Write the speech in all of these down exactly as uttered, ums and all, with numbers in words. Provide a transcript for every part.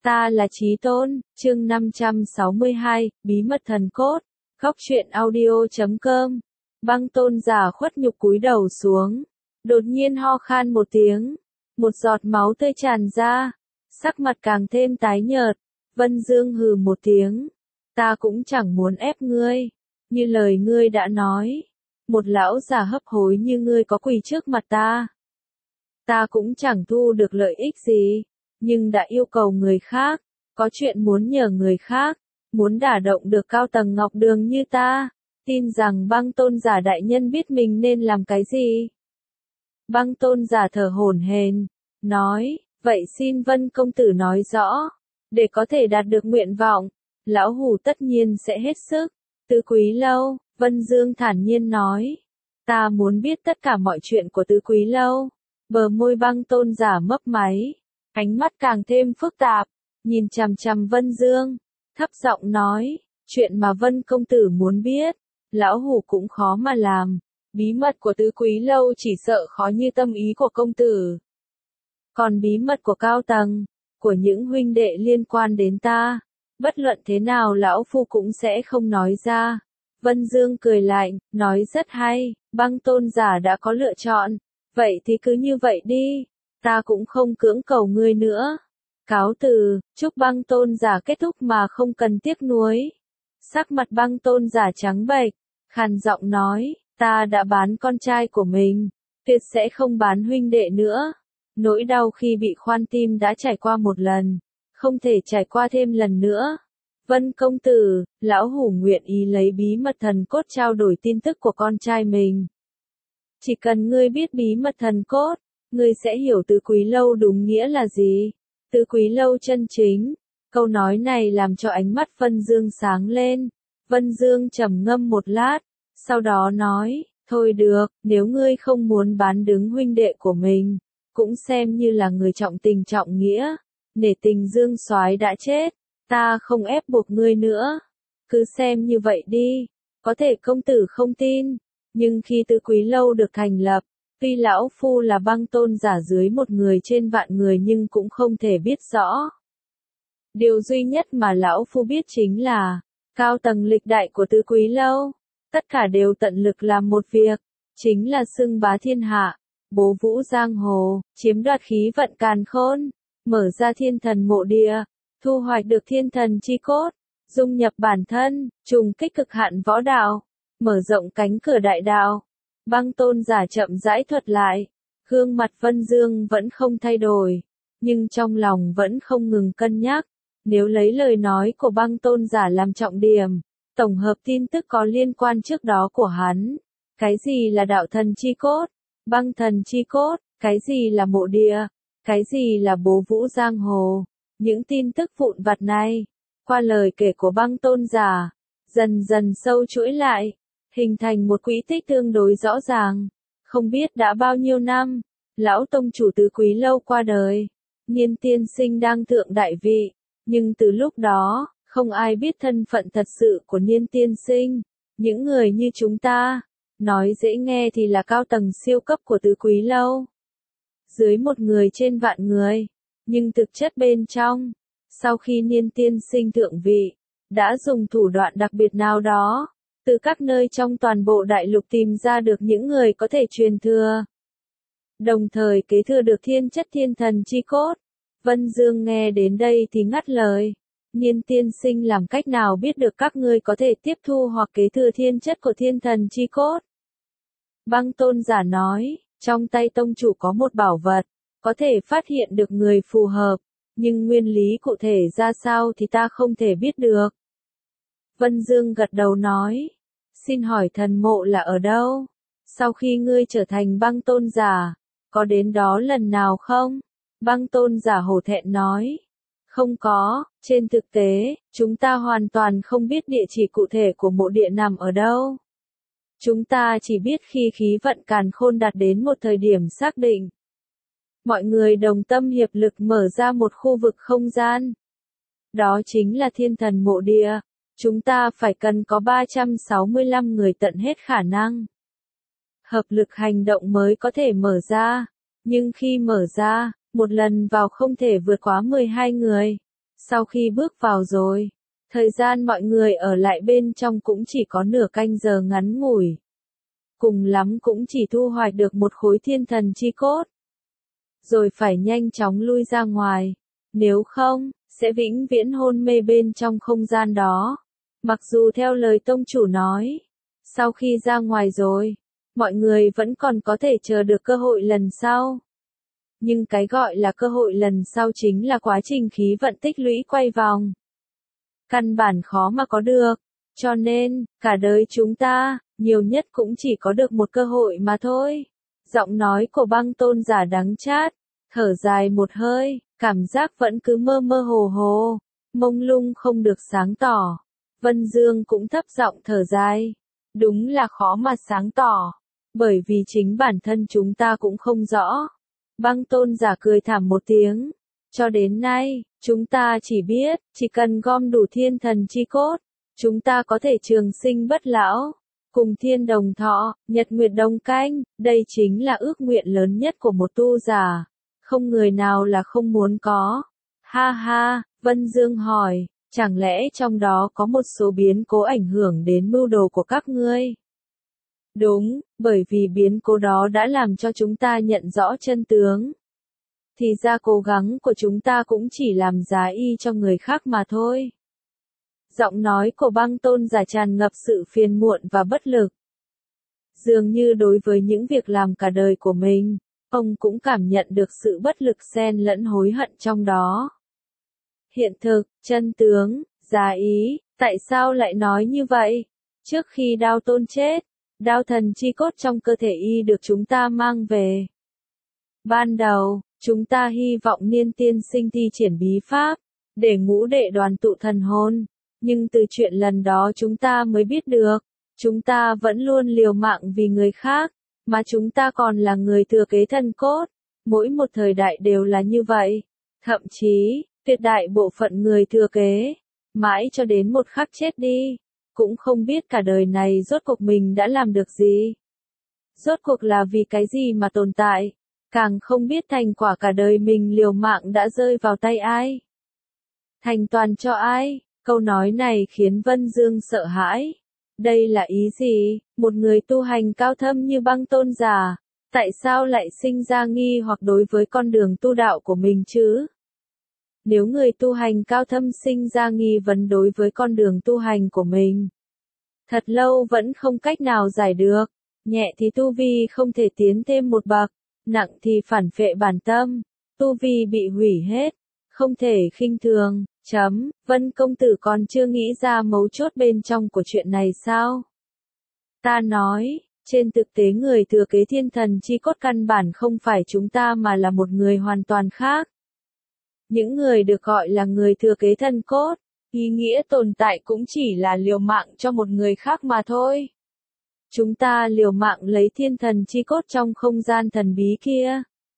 Ta là Chí Tôn, chương năm trăm sáu mươi hai, bí mật thần cốt, góc truyện audio chấm com. Băng Tôn giả khuất nhục cúi đầu xuống, đột nhiên ho khan một tiếng, một giọt máu tươi tràn ra, sắc mặt càng thêm tái nhợt. Vân Dương hừ một tiếng, ta cũng chẳng muốn ép ngươi, như lời ngươi đã nói, một lão già hấp hối như ngươi có quỳ trước mặt ta, ta cũng chẳng thu được lợi ích gì, nhưng đã yêu cầu người khác, có chuyện muốn nhờ người khác, muốn đả động được cao tầng Ngọc Đường như ta, tin rằng Băng Tôn giả đại nhân biết mình nên làm cái gì. Băng Tôn giả thở hổn hển, nói, vậy xin Vân công tử nói rõ, để có thể đạt được nguyện vọng, lão hủ tất nhiên sẽ hết sức. Tứ Quý Lâu, Vân Dương thản nhiên nói, ta muốn biết tất cả mọi chuyện của Tứ Quý Lâu. Bờ môi Băng Tôn giả mấp máy, ánh mắt càng thêm phức tạp, nhìn chằm chằm Vân Dương, thấp giọng nói, chuyện mà Vân công tử muốn biết, lão hủ cũng khó mà làm, bí mật của Tứ Quý Lâu chỉ sợ khó như tâm ý của công tử. Còn bí mật của cao tầng, của những huynh đệ liên quan đến ta, bất luận thế nào lão phu cũng sẽ không nói ra. Vân Dương cười lạnh, nói rất hay, Băng Tôn giả đã có lựa chọn, vậy thì cứ như vậy đi, ta cũng không cưỡng cầu ngươi nữa. Cáo từ, chúc Băng Tôn giả kết thúc mà không cần tiếc nuối. Sắc mặt Băng Tôn giả trắng bệch, khàn giọng nói, ta đã bán con trai của mình, tuyệt sẽ không bán huynh đệ nữa. Nỗi đau khi bị khoan tim đã trải qua một lần, không thể trải qua thêm lần nữa. Vân công tử, lão hủ nguyện ý lấy bí mật thần cốt trao đổi tin tức của con trai mình. Chỉ cần ngươi biết bí mật thần cốt, ngươi sẽ hiểu Tứ Quý Lâu đúng nghĩa là gì. Tứ Quý Lâu chân chính. Câu nói này làm cho ánh mắt Vân Dương sáng lên. Vân Dương trầm ngâm một lát, sau đó nói, thôi được, nếu ngươi không muốn bán đứng huynh đệ của mình, cũng xem như là người trọng tình trọng nghĩa, nể tình Dương soái đã chết, ta không ép buộc ngươi nữa, cứ xem như vậy đi. Có thể công tử không tin, nhưng khi Tứ Quý Lâu được thành lập, tuy lão phu là Băng Tôn giả dưới một người trên vạn người nhưng cũng không thể biết rõ. Điều duy nhất mà lão phu biết chính là, cao tầng lịch đại của Tứ Quý Lâu, tất cả đều tận lực làm một việc, chính là xưng bá thiên hạ, bố vũ giang hồ, chiếm đoạt khí vận càn khôn, mở ra thiên thần mộ địa, thu hoạch được thiên thần chi cốt, dung nhập bản thân, trùng kích cực hạn võ đạo, mở rộng cánh cửa đại đạo. Băng Tôn giả chậm rãi thuật lại, gương mặt Vân Dương vẫn không thay đổi, nhưng trong lòng vẫn không ngừng cân nhắc. Nếu lấy lời nói của Băng Tôn giả làm trọng điểm, tổng hợp tin tức có liên quan trước đó của hắn, cái gì là đạo thần chi cốt, băng thần chi cốt, cái gì là mộ địa, cái gì là bố vũ giang hồ, những tin tức vụn vặt này, qua lời kể của Băng Tôn giả, dần dần sâu chuỗi lại, hình thành một quỹ tích tương đối rõ ràng. Không biết đã bao nhiêu năm, lão tông chủ Tứ Quý Lâu qua đời, Nhiên tiên sinh đang thượng đại vị, nhưng từ lúc đó, không ai biết thân phận thật sự của Nhiên tiên sinh. Những người như chúng ta, nói dễ nghe thì là cao tầng siêu cấp của Tứ Quý Lâu, dưới một người trên vạn người, nhưng thực chất bên trong, sau khi Nhiên tiên sinh thượng vị, đã dùng thủ đoạn đặc biệt nào đó, từ các nơi trong toàn bộ đại lục tìm ra được những người có thể truyền thừa, đồng thời kế thừa được thiên chất thiên thần chi cốt. Vân Dương nghe đến đây thì ngắt lời, Nhiên tiên sinh làm cách nào biết được các ngươi có thể tiếp thu hoặc kế thừa thiên chất của thiên thần chi cốt? Băng Tôn giả nói, trong tay tông chủ có một bảo vật, có thể phát hiện được người phù hợp, nhưng nguyên lý cụ thể ra sao thì ta không thể biết được. Vân Dương gật đầu nói, xin hỏi thần mộ là ở đâu? Sau khi ngươi trở thành Băng Tôn giả, có đến đó lần nào không? Băng Tôn giả hổ thẹn nói, không có, trên thực tế, chúng ta hoàn toàn không biết địa chỉ cụ thể của mộ địa nằm ở đâu. Chúng ta chỉ biết khi khí vận càn khôn đạt đến một thời điểm xác định, mọi người đồng tâm hiệp lực mở ra một khu vực không gian. Đó chính là thiên thần mộ địa. Chúng ta phải cần có ba trăm sáu mươi lăm người tận hết khả năng, hợp lực hành động mới có thể mở ra. Nhưng khi mở ra, một lần vào không thể vượt quá mười hai người. Sau khi bước vào rồi, thời gian mọi người ở lại bên trong cũng chỉ có nửa canh giờ ngắn ngủi. Cùng lắm cũng chỉ thu hoạch được một khối thiên thần chi cốt. Rồi phải nhanh chóng lui ra ngoài. Nếu không, sẽ vĩnh viễn hôn mê bên trong không gian đó. Mặc dù theo lời tông chủ nói, sau khi ra ngoài rồi, mọi người vẫn còn có thể chờ được cơ hội lần sau. Nhưng cái gọi là cơ hội lần sau chính là quá trình khí vận tích lũy quay vòng. Căn bản khó mà có được. Cho nên, cả đời chúng ta, nhiều nhất cũng chỉ có được một cơ hội mà thôi. Giọng nói của băng tôn giả đắng chát, thở dài một hơi, cảm giác vẫn cứ mơ mơ hồ hồ, mông lung không được sáng tỏ. Vân Dương cũng thấp giọng thở dài. Đúng là khó mà sáng tỏ, bởi vì chính bản thân chúng ta cũng không rõ. Băng tôn giả cười thảm một tiếng. Cho đến nay, chúng ta chỉ biết, chỉ cần gom đủ thiên thần chi cốt, chúng ta có thể trường sinh bất lão, cùng thiên đồng thọ, nhật nguyệt đồng canh, đây chính là ước nguyện lớn nhất của một tu giả. Không người nào là không muốn có. Ha ha, Vân Dương hỏi, chẳng lẽ trong đó có một số biến cố ảnh hưởng đến mưu đồ của các ngươi? Đúng, bởi vì biến cố đó đã làm cho chúng ta nhận rõ chân tướng. Thì ra cố gắng của chúng ta cũng chỉ làm giá y cho người khác mà thôi. Giọng nói của băng tôn giả tràn ngập sự phiền muộn và bất lực. Dường như đối với những việc làm cả đời của mình, ông cũng cảm nhận được sự bất lực xen lẫn hối hận trong đó. Hiện thực, chân tướng, giá ý, tại sao lại nói như vậy? Trước khi Đao Tôn chết, đao thần chi cốt trong cơ thể y được chúng ta mang về. Ban đầu, chúng ta hy vọng Niên tiên sinh thi triển bí pháp, để ngũ đệ đoàn tụ thần hồn. Nhưng từ chuyện lần đó chúng ta mới biết được, chúng ta vẫn luôn liều mạng vì người khác, mà chúng ta còn là người thừa kế thần cốt. Mỗi một thời đại đều là như vậy. Thậm chí, tuyệt đại bộ phận người thừa kế, mãi cho đến một khắc chết đi, cũng không biết cả đời này rốt cuộc mình đã làm được gì. Rốt cuộc là vì cái gì mà tồn tại, càng không biết thành quả cả đời mình liều mạng đã rơi vào tay ai. Thành toàn cho ai? Câu nói này khiến Vân Dương sợ hãi. Đây là ý gì? Một người tu hành cao thâm như băng tôn giả, tại sao lại sinh ra nghi hoặc đối với con đường tu đạo của mình chứ? Nếu người tu hành cao thâm sinh ra nghi vấn đối với con đường tu hành của mình, thật lâu vẫn không cách nào giải được, nhẹ thì tu vi không thể tiến thêm một bậc, nặng thì phản phệ bản tâm, tu vi bị hủy hết, không thể khinh thường. Chấm, Vân công tử còn chưa nghĩ ra mấu chốt bên trong của chuyện này sao? Ta nói, trên thực tế người thừa kế thiên thần chi cốt căn bản không phải chúng ta mà là một người hoàn toàn khác. Những người được gọi là người thừa kế thần cốt, ý nghĩa tồn tại cũng chỉ là liều mạng cho một người khác mà thôi. Chúng ta liều mạng lấy thiên thần chi cốt trong không gian thần bí kia.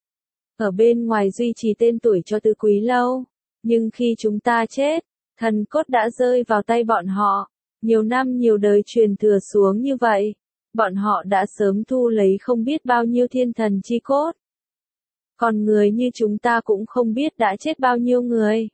Ở bên ngoài duy trì tên tuổi cho Tứ Quý Lâu. Nhưng khi chúng ta chết, thần cốt đã rơi vào tay bọn họ. Nhiều năm nhiều đời truyền thừa xuống như vậy, bọn họ đã sớm thu lấy không biết bao nhiêu thiên thần chi cốt. Còn người như chúng ta cũng không biết đã chết bao nhiêu người.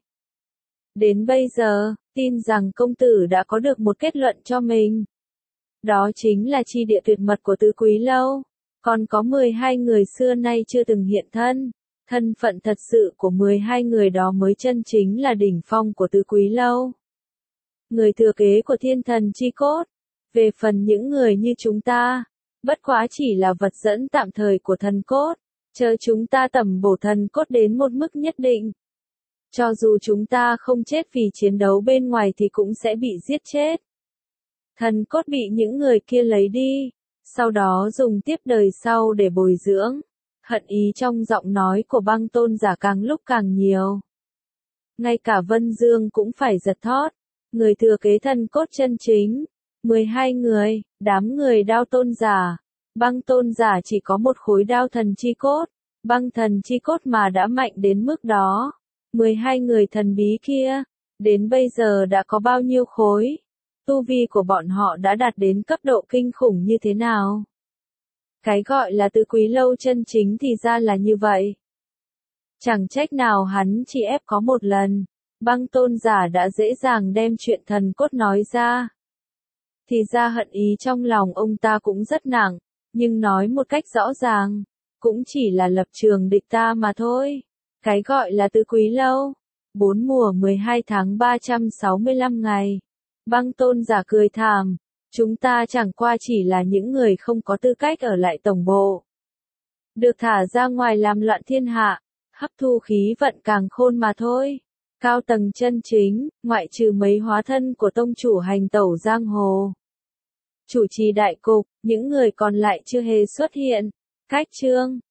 Đến bây giờ, tin rằng công tử đã có được một kết luận cho mình. Đó chính là chi địa tuyệt mật của Tứ Quý Lâu. Còn có mười hai người xưa nay chưa từng hiện thân. Thân phận thật sự của mười hai người đó mới chân chính là đỉnh phong của Tứ Quý Lâu. Người thừa kế của thiên thần chi cốt. Về phần những người như chúng ta, bất quá chỉ là vật dẫn tạm thời của thần cốt, chờ chúng ta tẩm bổ thần cốt đến một mức nhất định. Cho dù chúng ta không chết vì chiến đấu bên ngoài thì cũng sẽ bị giết chết. Thần cốt bị những người kia lấy đi, sau đó dùng tiếp đời sau để bồi dưỡng. Hận ý trong giọng nói của băng tôn giả càng lúc càng nhiều. Ngay cả Vân Dương cũng phải giật thót. Người thừa kế thần cốt chân chính. mười hai người, đám người đao tôn giả. Băng tôn giả chỉ có một khối đao thần chi cốt. Băng thần chi cốt mà đã mạnh đến mức đó. mười hai người thần bí kia, đến bây giờ đã có bao nhiêu khối? Tu vi của bọn họ đã đạt đến cấp độ kinh khủng như thế nào? Cái gọi là Tứ Quý Lâu chân chính thì ra là như vậy. Chẳng trách nào hắn chỉ ép có một lần, Băng tôn giả đã dễ dàng đem chuyện thần cốt nói ra. Thì ra hận ý trong lòng ông ta cũng rất nặng, nhưng nói một cách rõ ràng, cũng chỉ là lập trường địch ta mà thôi. Cái gọi là tứ quý lâu, bốn mùa mười hai tháng ba trăm sáu mươi lăm ngày. Băng tôn giả cười thảm, chúng ta chẳng qua chỉ là những người không có tư cách ở lại tổng bộ. Được thả ra ngoài làm loạn thiên hạ, hấp thu khí vận càng khôn mà thôi. Cao tầng chân chính, ngoại trừ mấy hóa thân của tông chủ hành tẩu giang hồ. Chủ trì đại cục, những người còn lại chưa hề xuất hiện. Cách chương